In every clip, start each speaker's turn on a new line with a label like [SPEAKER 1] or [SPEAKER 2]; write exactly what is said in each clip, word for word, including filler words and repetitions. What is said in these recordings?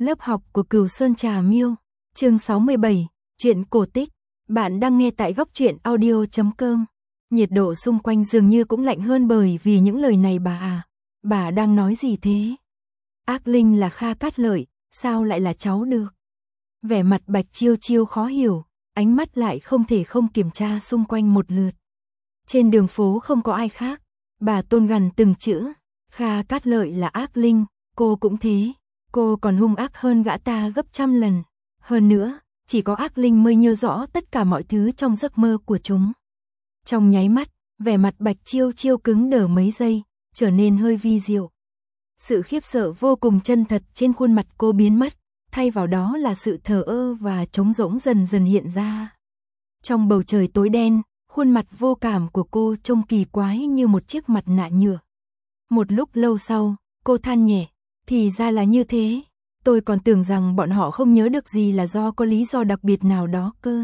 [SPEAKER 1] Lớp học của Cửu Sơn Trà Miêu, chương sáu mươi bảy, truyện cổ tích. Bạn đang nghe tại góc truyện audio chấm com. Nhiệt độ xung quanh dường như cũng lạnh hơn bởi vì những lời này bà à. Bà đang nói gì thế? Ác linh là Kha Cát Lợi, sao lại là cháu được? Vẻ mặt Bạch Chiêu Chiêu khó hiểu, ánh mắt lại không thể không kiểm tra xung quanh một lượt. Trên đường phố không có ai khác, bà Tôn gằn từng chữ, Kha Cát Lợi là ác linh, cô cũng thế, cô còn hung ác hơn gã ta gấp trăm lần. Hơn nữa, chỉ có ác linh mới nhớ rõ tất cả mọi thứ trong giấc mơ của chúng. Trong nháy mắt, vẻ mặt Bạch Chiêu Chiêu cứng đờ mấy giây, trở nên hơi vi diệu. Sự khiếp sợ vô cùng chân thật trên khuôn mặt cô biến mất, thay vào đó là sự thờ ơ và trống rỗng dần dần hiện ra. Trong bầu trời tối đen, khuôn mặt vô cảm của cô trông kỳ quái như một chiếc mặt nạ nhựa. Một lúc lâu sau, cô than nhẹ, thì ra là như thế, tôi còn tưởng rằng bọn họ không nhớ được gì là do có lý do đặc biệt nào đó cơ.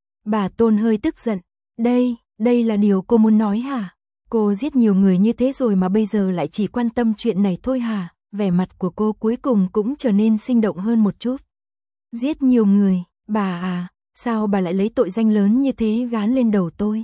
[SPEAKER 1] Bà Tôn hơi tức giận, đây, đây là điều cô muốn nói hả? Cô giết nhiều người như thế rồi mà bây giờ lại chỉ quan tâm chuyện này thôi hả? Vẻ mặt của cô cuối cùng cũng trở nên sinh động hơn một chút. Giết nhiều người, bà à, sao bà lại lấy tội danh lớn như thế gán lên đầu tôi?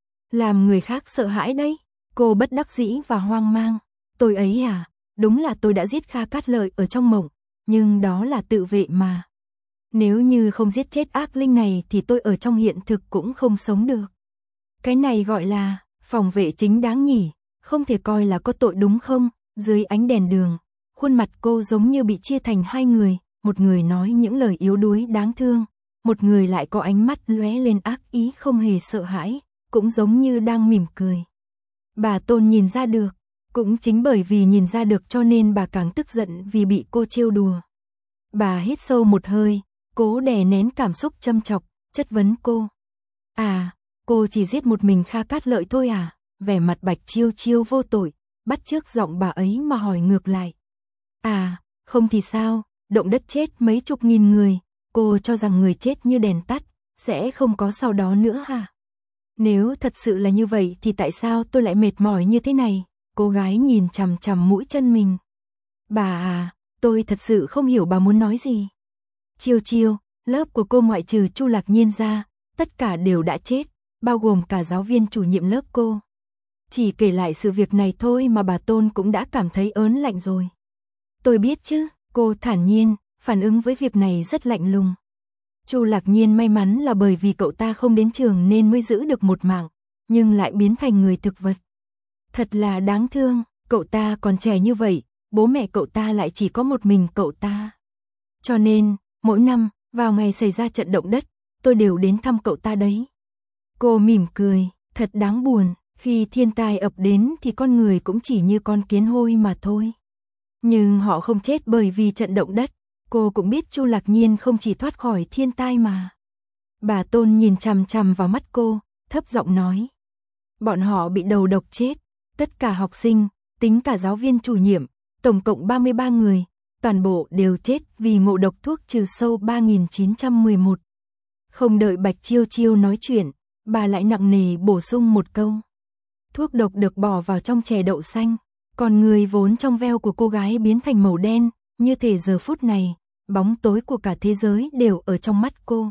[SPEAKER 1] Làm người khác sợ hãi đấy. Cô bất đắc dĩ và hoang mang. Tôi ấy à, đúng là tôi đã giết Kha Cát Lợi ở trong mộng, nhưng đó là tự vệ mà. Nếu như không giết chết ác linh này thì tôi ở trong hiện thực cũng không sống được. Cái này gọi là phòng vệ chính đáng nhỉ, không thể coi là có tội đúng không? Dưới ánh đèn đường, khuôn mặt cô giống như bị chia thành hai người, một người nói những lời yếu đuối đáng thương, một người lại có ánh mắt lóe lên ác ý không hề sợ hãi, cũng giống như đang mỉm cười. Bà Tôn nhìn ra được, cũng chính bởi vì nhìn ra được cho nên bà càng tức giận vì bị cô trêu đùa. Bà hít sâu một hơi, cố đè nén cảm xúc châm chọc, chất vấn cô. À, cô chỉ giết một mình Kha Cát Lợi thôi à? Vẻ mặt Bạch Chiêu Chiêu vô tội, bắt chước giọng bà ấy mà hỏi ngược lại. À, không thì sao, động đất chết mấy chục nghìn người, cô cho rằng người chết như đèn tắt, sẽ không có sau đó nữa hả? Nếu thật sự là như vậy thì tại sao tôi lại mệt mỏi như thế này? Cô gái nhìn chằm chằm mũi chân mình. Bà à, tôi thật sự không hiểu bà muốn nói gì. Chiêu Chiêu, lớp của cô ngoại trừ Chu Lạc Nhiên ra, tất cả đều đã chết, bao gồm cả giáo viên chủ nhiệm lớp cô. Chỉ kể lại sự việc này thôi mà bà Tôn cũng đã cảm thấy ớn lạnh rồi. Tôi biết chứ, cô thản nhiên, phản ứng với việc này rất lạnh lùng. Chu Lạc Nhiên may mắn là bởi vì cậu ta không đến trường nên mới giữ được một mạng, nhưng lại biến thành người thực vật. Thật là đáng thương, cậu ta còn trẻ như vậy, bố mẹ cậu ta lại chỉ có một mình cậu ta. Cho nên, mỗi năm, vào ngày xảy ra trận động đất, tôi đều đến thăm cậu ta đấy. Cô mỉm cười, thật đáng buồn, khi thiên tai ập đến thì con người cũng chỉ như con kiến hôi mà thôi. Nhưng họ không chết bởi vì trận động đất, cô cũng biết Chu Lạc Nhiên không chỉ thoát khỏi thiên tai mà. Bà Tôn nhìn chằm chằm vào mắt cô, thấp giọng nói. Bọn họ bị đầu độc chết, tất cả học sinh, tính cả giáo viên chủ nhiệm, tổng cộng ba mươi ba người, toàn bộ đều chết vì ngộ độc thuốc trừ sâu ba nghìn chín trăm mười một. Không đợi Bạch Chiêu Chiêu nói chuyện, bà lại nặng nề bổ sung một câu. Thuốc độc được bỏ vào trong chè đậu xanh, còn người vốn trong veo của cô gái biến thành màu đen, như thể giờ phút này, bóng tối của cả thế giới đều ở trong mắt cô.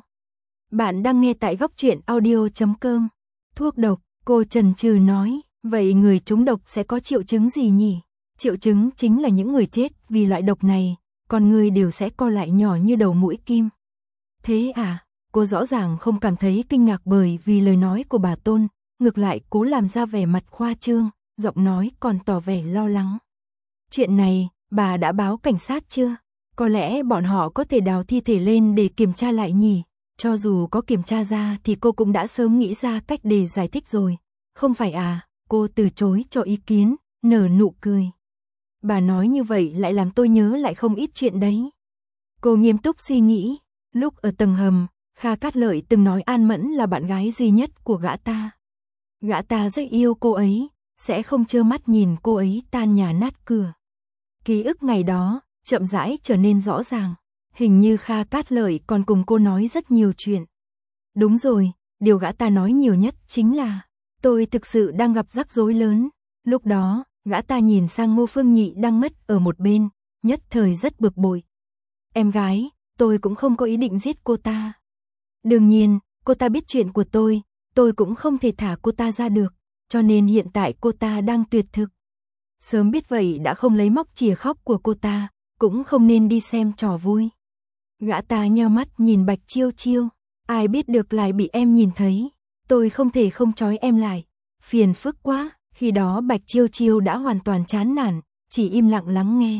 [SPEAKER 1] Bạn đang nghe tại góc truyện audio chấm com. Thuốc độc, cô chần chừ nói, vậy người trúng độc sẽ có triệu chứng gì nhỉ? Triệu chứng chính là những người chết vì loại độc này, còn người đều sẽ co lại nhỏ như đầu mũi kim. Thế à, cô rõ ràng không cảm thấy kinh ngạc bởi vì lời nói của bà Tôn, ngược lại cố làm ra vẻ mặt khoa trương, giọng nói còn tỏ vẻ lo lắng. Chuyện này, bà đã báo cảnh sát chưa? Có lẽ bọn họ có thể đào thi thể lên để kiểm tra lại nhỉ? Cho dù có kiểm tra ra thì cô cũng đã sớm nghĩ ra cách để giải thích rồi. Không phải à, cô từ chối cho ý kiến, nở nụ cười. Bà nói như vậy lại làm tôi nhớ lại không ít chuyện đấy. Cô nghiêm túc suy nghĩ, lúc ở tầng hầm, Kha Cát Lợi từng nói An Mẫn là bạn gái duy nhất của gã ta. Gã ta rất yêu cô ấy, sẽ không trơ mắt nhìn cô ấy tan nhà nát cửa. Ký ức ngày đó, chậm rãi trở nên rõ ràng. Hình như Kha Cát Lợi còn cùng cô nói rất nhiều chuyện. Đúng rồi, điều gã ta nói nhiều nhất chính là tôi thực sự đang gặp rắc rối lớn. Lúc đó, gã ta nhìn sang Ngô Phương Nhị đang mất ở một bên, nhất thời rất bực bội. em gái, tôi cũng không có ý định giết cô ta. Đương nhiên, cô ta biết chuyện của tôi, tôi cũng không thể thả cô ta ra được, cho nên hiện tại cô ta đang tuyệt thực. Sớm biết vậy đã không lấy móc chìa khóc của cô ta, cũng không nên đi xem trò vui. Gã ta nheo mắt nhìn Bạch Chiêu Chiêu, ai biết được lại bị em nhìn thấy, tôi không thể không trói em lại, phiền phức quá. Khi đó Bạch Chiêu Chiêu đã hoàn toàn chán nản, chỉ im lặng lắng nghe.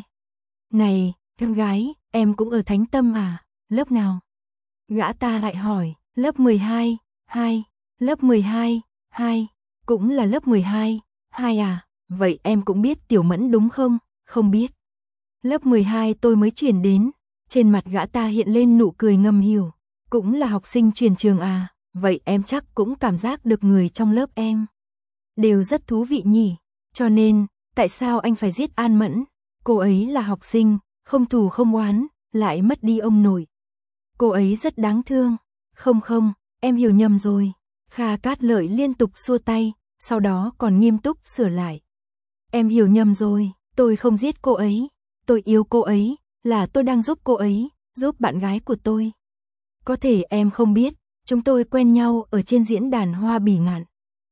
[SPEAKER 1] Này, em gái, em cũng ở Thánh Tâm à, lớp nào? Gã ta lại hỏi, lớp mười hai, hai, lớp mười hai, hai, cũng là lớp mười hai, hai à, vậy em cũng biết Tiểu Mẫn đúng không? Không biết. Lớp mười hai tôi mới chuyển đến, trên mặt gã ta hiện lên nụ cười ngầm hiểu, cũng là học sinh chuyển trường à, vậy em chắc cũng cảm giác được người trong lớp em đều rất thú vị nhỉ, cho nên, tại sao anh phải giết An Mẫn? Cô ấy là học sinh, không thù không oán, lại mất đi ông nội. Cô ấy rất đáng thương. Không không, em hiểu nhầm rồi. Kha Cát Lợi liên tục xua tay, sau đó còn nghiêm túc sửa lại. Em hiểu nhầm rồi, tôi không giết cô ấy, tôi yêu cô ấy, là tôi đang giúp cô ấy, giúp bạn gái của tôi. Có thể em không biết, chúng tôi quen nhau ở trên diễn đàn Hoa Bỉ Ngạn.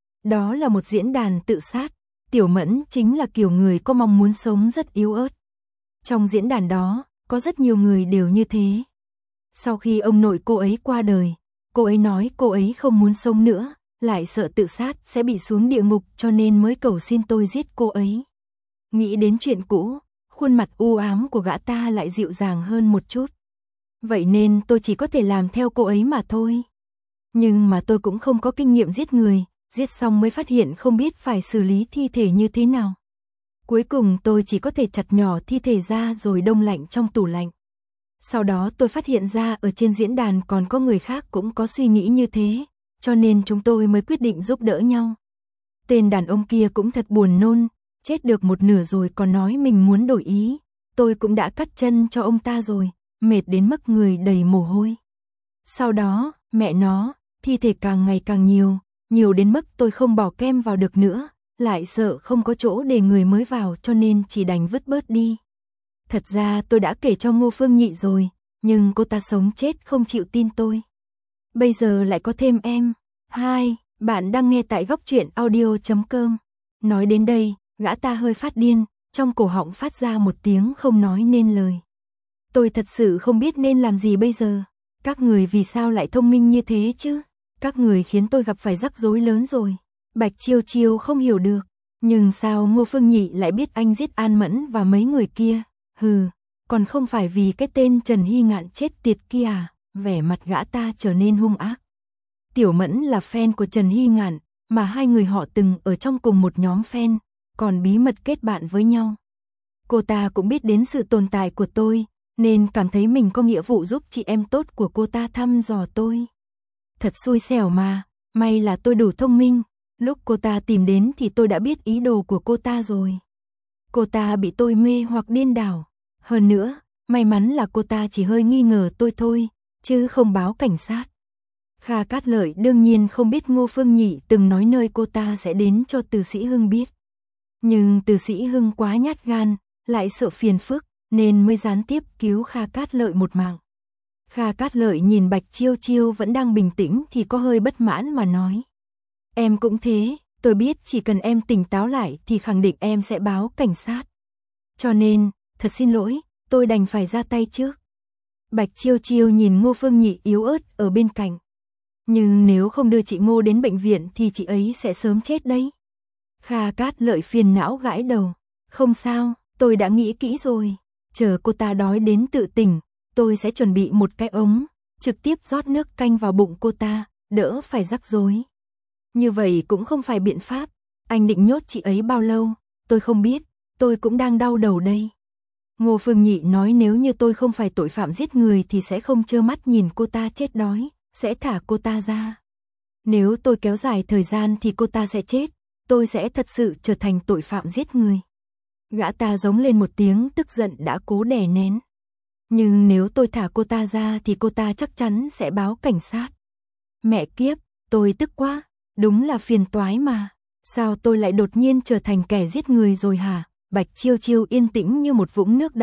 [SPEAKER 1] Đó là một diễn đàn tự sát, Tiểu Mẫn chính là kiểu người có mong muốn sống rất yếu ớt. Trong diễn đàn đó, có rất nhiều người đều như thế. Sau khi ông nội cô ấy qua đời, cô ấy nói cô ấy không muốn sống nữa, lại sợ tự sát sẽ bị xuống địa ngục cho nên mới cầu xin tôi giết cô ấy. Nghĩ đến chuyện cũ, khuôn mặt u ám của gã ta lại dịu dàng hơn một chút. Vậy nên tôi chỉ có thể làm theo cô ấy mà thôi. Nhưng mà tôi cũng không có kinh nghiệm giết người, giết xong mới phát hiện không biết phải xử lý thi thể như thế nào. Cuối cùng tôi chỉ có thể chặt nhỏ thi thể ra rồi đông lạnh trong tủ lạnh. Sau đó tôi phát hiện ra ở trên diễn đàn còn có người khác cũng có suy nghĩ như thế, cho nên chúng tôi mới quyết định giúp đỡ nhau. Tên đàn ông kia cũng thật buồn nôn, chết được một nửa rồi còn nói mình muốn đổi ý. Tôi cũng đã cắt chân cho ông ta rồi, mệt đến mức người đầy mồ hôi. Sau đó, mẹ nó, thi thể càng ngày càng nhiều, nhiều đến mức tôi không bỏ kem vào được nữa, lại sợ không có chỗ để người mới vào cho nên chỉ đành vứt bớt đi. Thật ra tôi đã kể cho Ngô Phương Nhị rồi, nhưng cô ta sống chết không chịu tin tôi. Bây giờ lại có thêm em. Hai, bạn đang nghe tại góc truyện audio chấm com. Nói đến đây, gã ta hơi phát điên, trong cổ họng phát ra một tiếng không nói nên lời. Tôi thật sự không biết nên làm gì bây giờ. Các người vì sao lại thông minh như thế chứ? Các người khiến tôi gặp phải rắc rối lớn rồi. Bạch Chiêu Chiêu không hiểu được. Nhưng sao Ngô Phương Nhị lại biết anh giết An Mẫn và mấy người kia? Hừ, còn không phải vì cái tên Trần Hy Ngạn chết tiệt kia à? Vẻ mặt gã ta trở nên hung ác. Tiểu Mẫn là fan của Trần Hy Ngạn, mà hai người họ từng ở trong cùng một nhóm fan, còn bí mật kết bạn với nhau. Cô ta cũng biết đến sự tồn tại của tôi, nên cảm thấy mình có nghĩa vụ giúp chị em tốt của cô ta thăm dò tôi. Thật xui xẻo mà, may là tôi đủ thông minh, lúc cô ta tìm đến thì tôi đã biết ý đồ của cô ta rồi. Cô ta bị tôi mê hoặc điên đảo. Hơn nữa, may mắn là cô ta chỉ hơi nghi ngờ tôi thôi, chứ không báo cảnh sát. Kha Cát Lợi đương nhiên không biết Ngô Phương Nhị từng nói nơi cô ta sẽ đến cho Từ Sĩ Hưng biết. Nhưng Từ Sĩ Hưng quá nhát gan, lại sợ phiền phức, nên mới gián tiếp cứu Kha Cát Lợi một mạng. Kha Cát Lợi nhìn Bạch Chiêu Chiêu vẫn đang bình tĩnh thì có hơi bất mãn mà nói. Em cũng thế, tôi biết chỉ cần em tỉnh táo lại thì khẳng định em sẽ báo cảnh sát. Cho nên, thật xin lỗi, tôi đành phải ra tay trước. Bạch Chiêu Chiêu nhìn Ngô Phương Nhị yếu ớt ở bên cạnh. Nhưng nếu không đưa chị Ngô đến bệnh viện thì chị ấy sẽ sớm chết đấy. Kha Cát Lợi phiền não gãi đầu. Không sao, tôi đã nghĩ kỹ rồi. Chờ cô ta đói đến tự tỉnh, tôi sẽ chuẩn bị một cái ống, trực tiếp rót nước canh vào bụng cô ta, đỡ phải rắc rối. Như vậy cũng không phải biện pháp. Anh định nhốt chị ấy bao lâu? Tôi không biết, tôi cũng đang đau đầu đây. Ngô Phương Nhị nói nếu như tôi không phải tội phạm giết người thì sẽ không trơ mắt nhìn cô ta chết đói, sẽ thả cô ta ra. Nếu tôi kéo dài thời gian thì cô ta sẽ chết, tôi sẽ thật sự trở thành tội phạm giết người. Gã ta giống lên một tiếng tức giận đã cố đè nén. Nhưng nếu tôi thả cô ta ra thì cô ta chắc chắn sẽ báo cảnh sát. Mẹ kiếp, tôi tức quá, đúng là phiền toái mà. Sao tôi lại đột nhiên trở thành kẻ giết người rồi hả? Bạch Chiêu Chiêu yên tĩnh như một vũng nước đọng,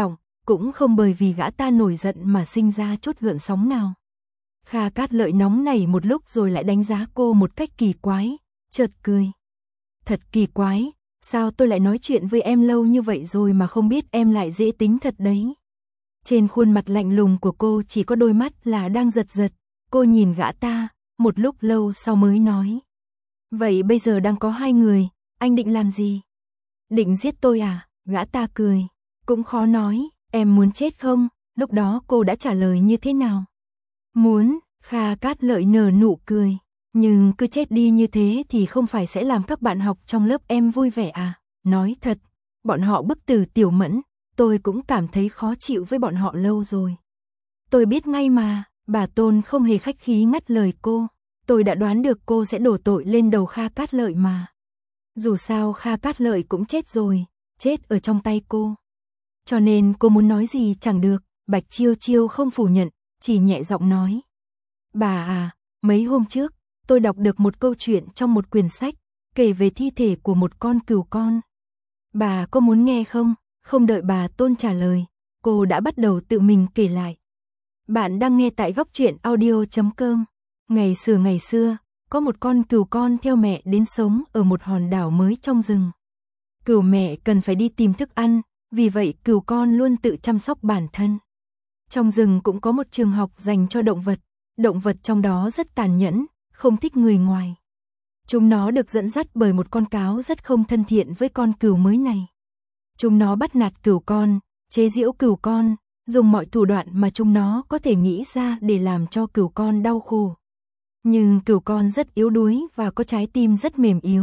[SPEAKER 1] cũng không bởi vì gã ta nổi giận mà sinh ra chút gợn sóng nào. Kha Cát Lợi nóng nảy một lúc rồi lại đánh giá cô một cách kỳ quái, chợt cười. Thật kỳ quái, sao tôi lại nói chuyện với em lâu như vậy rồi mà không biết em lại dễ tính thật đấy. Trên khuôn mặt lạnh lùng của cô chỉ có đôi mắt là đang giật giật, cô nhìn gã ta, một lúc lâu sau mới nói. Vậy bây giờ đang có hai người, anh định làm gì? Định giết tôi à? Gã ta cười. Cũng khó nói, em muốn chết không? Lúc đó cô đã trả lời như thế nào? Muốn, Kha Cát Lợi nở nụ cười. Nhưng cứ chết đi như thế thì không phải sẽ làm các bạn học trong lớp em vui vẻ à? Nói thật, bọn họ bức tử Tiểu Mẫn, tôi cũng cảm thấy khó chịu với bọn họ lâu rồi. Tôi biết ngay mà, bà Tôn không hề khách khí ngắt lời cô. Tôi đã đoán được cô sẽ đổ tội lên đầu Kha Cát Lợi mà. Dù sao Kha Cát Lợi cũng chết rồi, chết ở trong tay cô. Cho nên cô muốn nói gì chẳng được, Bạch Chiêu Chiêu không phủ nhận, chỉ nhẹ giọng nói. Bà à, mấy hôm trước, tôi đọc được một câu chuyện trong một quyển sách, kể về thi thể của một con cừu con. Bà có muốn nghe không? Không đợi bà Tôn trả lời, cô đã bắt đầu tự mình kể lại. Bạn đang nghe tại góc truyện audio chấm com. Ngày xưa ngày xưa, có một con cừu con theo mẹ đến sống ở một hòn đảo mới trong rừng. Cừu mẹ cần phải đi tìm thức ăn, vì vậy cừu con luôn tự chăm sóc bản thân. Trong rừng cũng có một trường học dành cho động vật, động vật trong đó rất tàn nhẫn, không thích người ngoài. Chúng nó được dẫn dắt bởi một con cáo rất không thân thiện với con cừu mới này. Chúng nó bắt nạt cừu con, chế giễu cừu con, dùng mọi thủ đoạn mà chúng nó có thể nghĩ ra để làm cho cừu con đau khổ. Nhưng cừu con rất yếu đuối và có trái tim rất mềm yếu.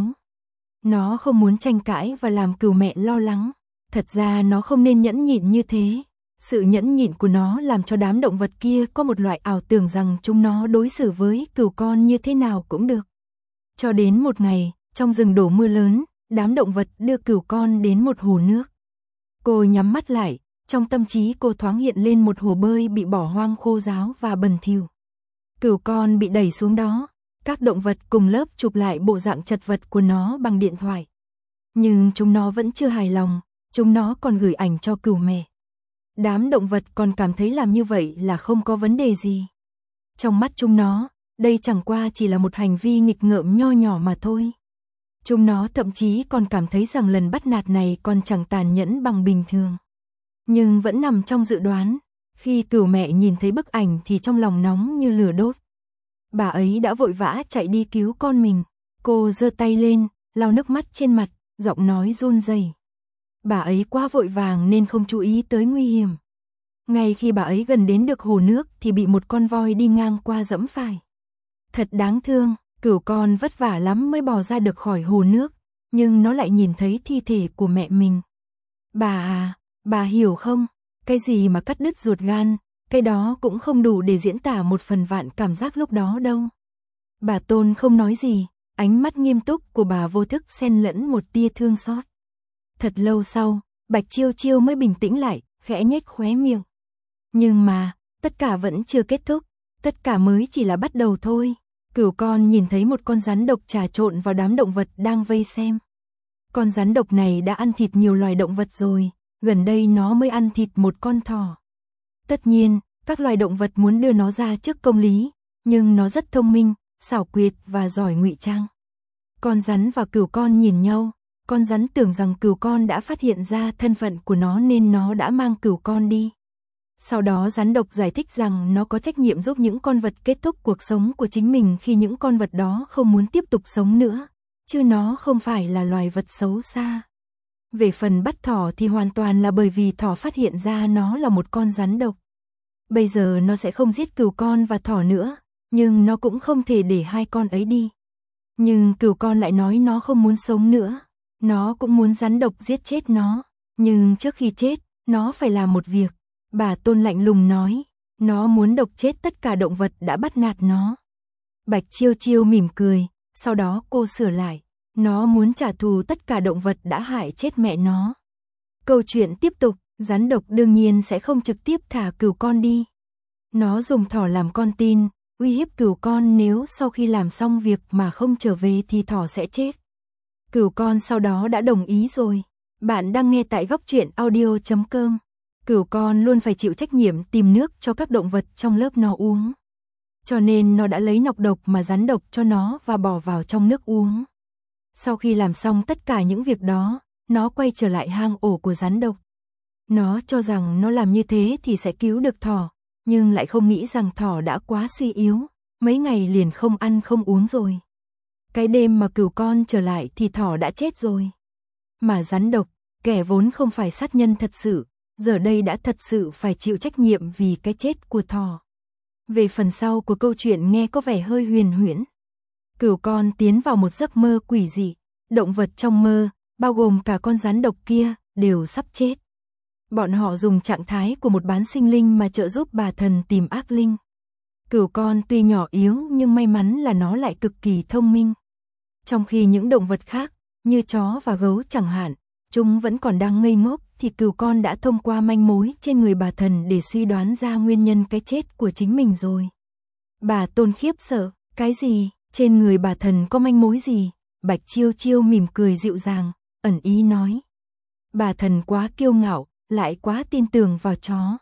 [SPEAKER 1] Nó không muốn tranh cãi và làm cừu mẹ lo lắng. Thật ra nó không nên nhẫn nhịn như thế. Sự nhẫn nhịn của nó làm cho đám động vật kia có một loại ảo tưởng rằng chúng nó đối xử với cừu con như thế nào cũng được. Cho đến một ngày, trong rừng đổ mưa lớn, đám động vật đưa cừu con đến một hồ nước. Cô nhắm mắt lại, trong tâm trí cô thoáng hiện lên một hồ bơi bị bỏ hoang khô ráo và bẩn thỉu. Cừu con bị đẩy xuống đó, các động vật cùng lớp chụp lại bộ dạng chật vật của nó bằng điện thoại. Nhưng chúng nó vẫn chưa hài lòng, chúng nó còn gửi ảnh cho cừu mẹ. Đám động vật còn cảm thấy làm như vậy là không có vấn đề gì. Trong mắt chúng nó, đây chẳng qua chỉ là một hành vi nghịch ngợm nho nhỏ mà thôi. Chúng nó thậm chí còn cảm thấy rằng lần bắt nạt này còn chẳng tàn nhẫn bằng bình thường. Nhưng vẫn nằm trong dự đoán, khi cừu mẹ nhìn thấy bức ảnh thì trong lòng nóng như lửa đốt. Bà ấy đã vội vã chạy đi cứu con mình. Cô giơ tay lên, lau nước mắt trên mặt, giọng nói run rẩy. Bà ấy quá vội vàng nên không chú ý tới nguy hiểm. Ngay khi bà ấy gần đến được hồ nước thì bị một con voi đi ngang qua giẫm phải. Thật đáng thương, cừu con vất vả lắm mới bò ra được khỏi hồ nước, nhưng nó lại nhìn thấy thi thể của mẹ mình. Bà à, bà hiểu không? Cái gì mà cắt đứt ruột gan, cái đó cũng không đủ để diễn tả một phần vạn cảm giác lúc đó đâu. Bà Tôn không nói gì, ánh mắt nghiêm túc của bà vô thức xen lẫn một tia thương xót. Thật lâu sau, Bạch Chiêu Chiêu mới bình tĩnh lại, khẽ nhếch khóe miệng. Nhưng mà, tất cả vẫn chưa kết thúc, tất cả mới chỉ là bắt đầu thôi. Cừu con nhìn thấy một con rắn độc trà trộn vào đám động vật đang vây xem. Con rắn độc này đã ăn thịt nhiều loài động vật rồi, gần đây nó mới ăn thịt một con thỏ. Tất nhiên, các loài động vật muốn đưa nó ra trước công lý, nhưng nó rất thông minh, xảo quyệt và giỏi ngụy trang. Con rắn và cừu con nhìn nhau, con rắn tưởng rằng cừu con đã phát hiện ra thân phận của nó nên nó đã mang cừu con đi. Sau đó rắn độc giải thích rằng nó có trách nhiệm giúp những con vật kết thúc cuộc sống của chính mình khi những con vật đó không muốn tiếp tục sống nữa, chứ nó không phải là loài vật xấu xa. Về phần bắt thỏ thì hoàn toàn là bởi vì thỏ phát hiện ra nó là một con rắn độc. Bây giờ nó sẽ không giết cừu con và thỏ nữa, nhưng nó cũng không thể để hai con ấy đi. Nhưng cừu con lại nói nó không muốn sống nữa, nó cũng muốn rắn độc giết chết nó, nhưng trước khi chết, nó phải làm một việc. Bà Tôn lạnh lùng nói, nó muốn độc chết tất cả động vật đã bắt nạt nó. Bạch Chiêu Chiêu mỉm cười, sau đó cô sửa lại, nó muốn trả thù tất cả động vật đã hại chết mẹ nó. Câu chuyện tiếp tục, rắn độc đương nhiên sẽ không trực tiếp thả cừu con đi. Nó dùng thỏ làm con tin, uy hiếp cừu con nếu sau khi làm xong việc mà không trở về thì thỏ sẽ chết. Cừu con sau đó đã đồng ý rồi. Bạn đang nghe tại góc truyện audio chấm com. Cừu con luôn phải chịu trách nhiệm tìm nước cho các động vật trong lớp nó uống. Cho nên nó đã lấy nọc độc mà rắn độc cho nó và bỏ vào trong nước uống. Sau khi làm xong tất cả những việc đó, nó quay trở lại hang ổ của rắn độc. Nó cho rằng nó làm như thế thì sẽ cứu được thỏ, nhưng lại không nghĩ rằng thỏ đã quá suy yếu, mấy ngày liền không ăn không uống rồi. Cái đêm mà cừu con trở lại thì thỏ đã chết rồi. Mà rắn độc, kẻ vốn không phải sát nhân thật sự, giờ đây đã thật sự phải chịu trách nhiệm vì cái chết của thỏ. Về phần sau của câu chuyện nghe có vẻ hơi huyền huyễn. Cừu con tiến vào một giấc mơ quỷ dị, động vật trong mơ, bao gồm cả con rắn độc kia, đều sắp chết. Bọn họ dùng trạng thái của một bán sinh linh mà trợ giúp bà thần tìm ác linh. Cừu con tuy nhỏ yếu nhưng may mắn là nó lại cực kỳ thông minh. Trong khi những động vật khác, như chó và gấu chẳng hạn, chúng vẫn còn đang ngây ngốc thì cừu con đã thông qua manh mối trên người bà thần để suy đoán ra nguyên nhân cái chết của chính mình rồi. Bà Tôn khiếp sợ, cái gì, trên người bà thần có manh mối gì? Bạch Chiêu Chiêu mỉm cười dịu dàng, ẩn ý nói. Bà thần quá kiêu ngạo, lại quá tin tưởng vào chó.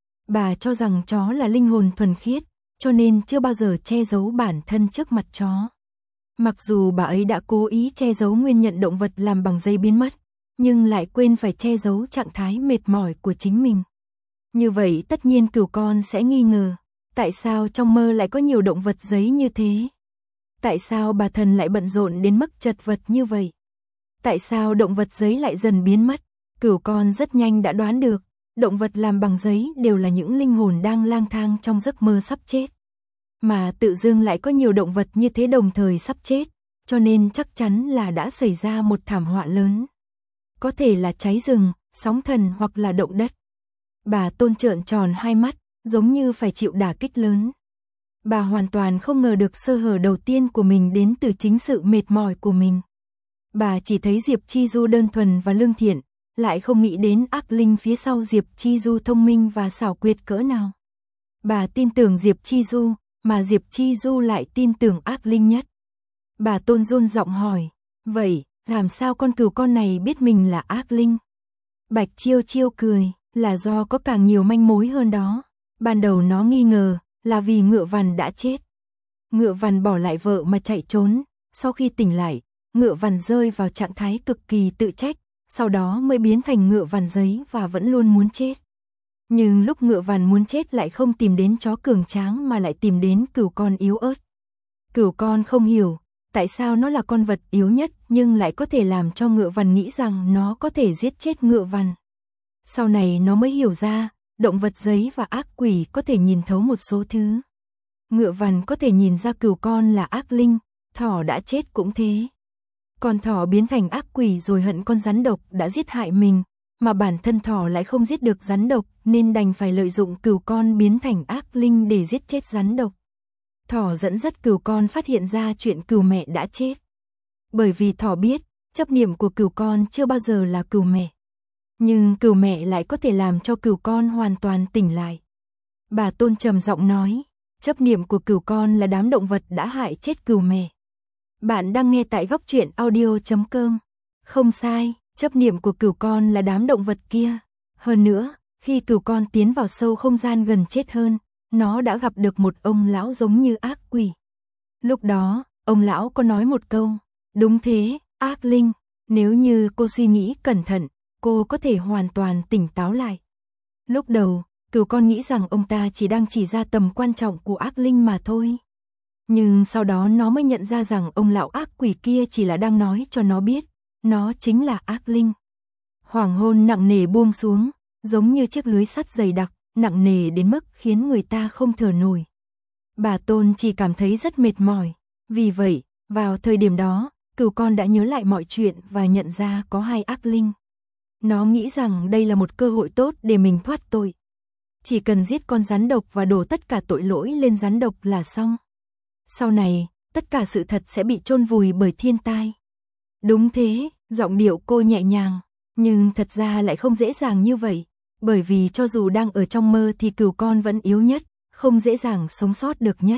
[SPEAKER 1] Bà cho rằng chó là linh hồn thuần khiết, cho nên chưa bao giờ che giấu bản thân trước mặt chó. Mặc dù bà ấy đã cố ý che giấu nguyên nhận động vật làm bằng giấy biến mất, nhưng lại quên phải che giấu trạng thái mệt mỏi của chính mình. Như vậy tất nhiên cừu con sẽ nghi ngờ, tại sao trong mơ lại có nhiều động vật giấy như thế? Tại sao bà thần lại bận rộn đến mức chật vật như vậy? Tại sao động vật giấy lại dần biến mất? Cừu con rất nhanh đã đoán được, động vật làm bằng giấy đều là những linh hồn đang lang thang trong giấc mơ sắp chết. Mà tự dưng lại có nhiều động vật như thế đồng thời sắp chết, cho nên chắc chắn là đã xảy ra một thảm họa lớn. Có thể là cháy rừng, sóng thần hoặc là động đất. Bà Tôn trợn tròn hai mắt, giống như phải chịu đả kích lớn. Bà hoàn toàn không ngờ được sơ hở đầu tiên của mình đến từ chính sự mệt mỏi của mình. Bà chỉ thấy Diệp Chi Du đơn thuần và lương thiện, lại không nghĩ đến ác linh phía sau Diệp Chi Du thông minh và xảo quyệt cỡ nào. Bà tin tưởng Diệp Chi Du, mà Diệp Chi Du lại tin tưởng ác linh nhất. Bà Tôn run giọng hỏi, vậy, làm sao con cừu con này biết mình là ác linh? Bạch Chiêu Chiêu cười, là do có càng nhiều manh mối hơn đó. Ban đầu nó nghi ngờ, là vì Ngựa Vằn đã chết. Ngựa Vằn bỏ lại vợ mà chạy trốn, sau khi tỉnh lại, Ngựa Vằn rơi vào trạng thái cực kỳ tự trách, sau đó mới biến thành Ngựa Vằn giấy và vẫn luôn muốn chết. Nhưng lúc Ngựa Vằn muốn chết lại không tìm đến chó cường tráng mà lại tìm đến cừu con yếu ớt. Cừu con không hiểu, tại sao nó là con vật yếu nhất nhưng lại có thể làm cho Ngựa Vằn nghĩ rằng nó có thể giết chết Ngựa Vằn. Sau này nó mới hiểu ra, động vật giấy và ác quỷ có thể nhìn thấu một số thứ. Ngựa Vằn có thể nhìn ra cừu con là ác linh, thỏ đã chết cũng thế. Con thỏ biến thành ác quỷ rồi hận con rắn độc đã giết hại mình, mà bản thân thỏ lại không giết được rắn độc nên đành phải lợi dụng cừu con biến thành ác linh để giết chết rắn độc. Thỏ dẫn dắt cừu con phát hiện ra chuyện cừu mẹ đã chết. Bởi vì thỏ biết, chấp niệm của cừu con chưa bao giờ là cừu mẹ. Nhưng cừu mẹ lại có thể làm cho cừu con hoàn toàn tỉnh lại. Bà Tôn trầm giọng nói, chấp niệm của cừu con là đám động vật đã hại chết cừu mẹ. Bạn đang nghe tại góc truyện audio chấm com. Không sai, chấp niệm của cừu con là đám động vật kia. Hơn nữa, khi cừu con tiến vào sâu không gian gần chết hơn, nó đã gặp được một ông lão giống như ác quỷ. Lúc đó, ông lão có nói một câu, đúng thế, ác linh, nếu như cô suy nghĩ cẩn thận, cô có thể hoàn toàn tỉnh táo lại. Lúc đầu, cừu con nghĩ rằng ông ta chỉ đang chỉ ra tầm quan trọng của ác linh mà thôi. Nhưng sau đó nó mới nhận ra rằng ông lão ác quỷ kia chỉ là đang nói cho nó biết, nó chính là ác linh. Hoàng hôn nặng nề buông xuống, giống như chiếc lưới sắt dày đặc, nặng nề đến mức khiến người ta không thở nổi. Bà Tôn chỉ cảm thấy rất mệt mỏi, vì vậy, vào thời điểm đó, cừu con đã nhớ lại mọi chuyện và nhận ra có hai ác linh. Nó nghĩ rằng đây là một cơ hội tốt để mình thoát tội. Chỉ cần giết con rắn độc và đổ tất cả tội lỗi lên rắn độc là xong. Sau này, tất cả sự thật sẽ bị chôn vùi bởi thiên tai. Đúng thế, giọng điệu cô nhẹ nhàng, nhưng thật ra lại không dễ dàng như vậy, bởi vì cho dù đang ở trong mơ thì cừu con vẫn yếu nhất, không dễ dàng sống sót được nhất.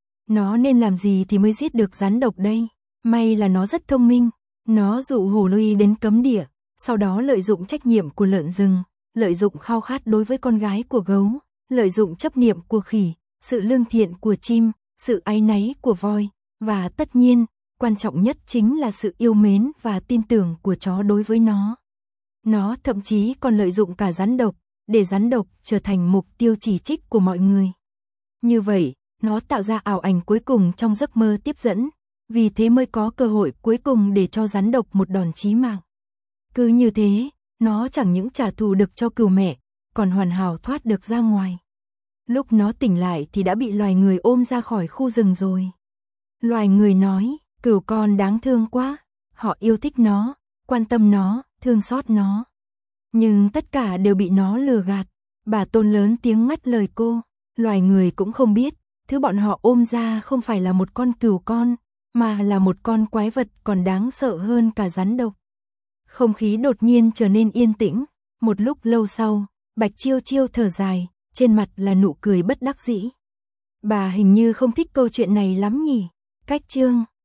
[SPEAKER 1] Nó nên làm gì thì mới giết được rắn độc đây? May là nó rất thông minh, nó dụ Hồ Ly đến cấm địa, sau đó lợi dụng trách nhiệm của lợn rừng, lợi dụng khao khát đối với con gái của gấu, lợi dụng chấp niệm của khỉ, sự lương thiện của chim, sự áy náy của voi, và tất nhiên, quan trọng nhất chính là sự yêu mến và tin tưởng của chó đối với nó. Nó thậm chí còn lợi dụng cả rắn độc, để rắn độc trở thành mục tiêu chỉ trích của mọi người. Như vậy, nó tạo ra ảo ảnh cuối cùng trong giấc mơ tiếp dẫn, vì thế mới có cơ hội cuối cùng để cho rắn độc một đòn chí mạng. Cứ như thế, nó chẳng những trả thù được cho cừu mẹ, còn hoàn hảo thoát được ra ngoài. Lúc nó tỉnh lại thì đã bị loài người ôm ra khỏi khu rừng rồi. Loài người nói, cừu con đáng thương quá, họ yêu thích nó, quan tâm nó, thương xót nó. Nhưng tất cả đều bị nó lừa gạt. Bà Tôn lớn tiếng ngắt lời cô, loài người cũng không biết, thứ bọn họ ôm ra không phải là một con cừu con, mà là một con quái vật còn đáng sợ hơn cả rắn độc. Không khí đột nhiên trở nên yên tĩnh, một lúc lâu sau, Bạch Chiêu Chiêu thở dài, trên mặt là nụ cười bất đắc dĩ. Bà hình như không thích câu chuyện này lắm nhỉ. Cách chương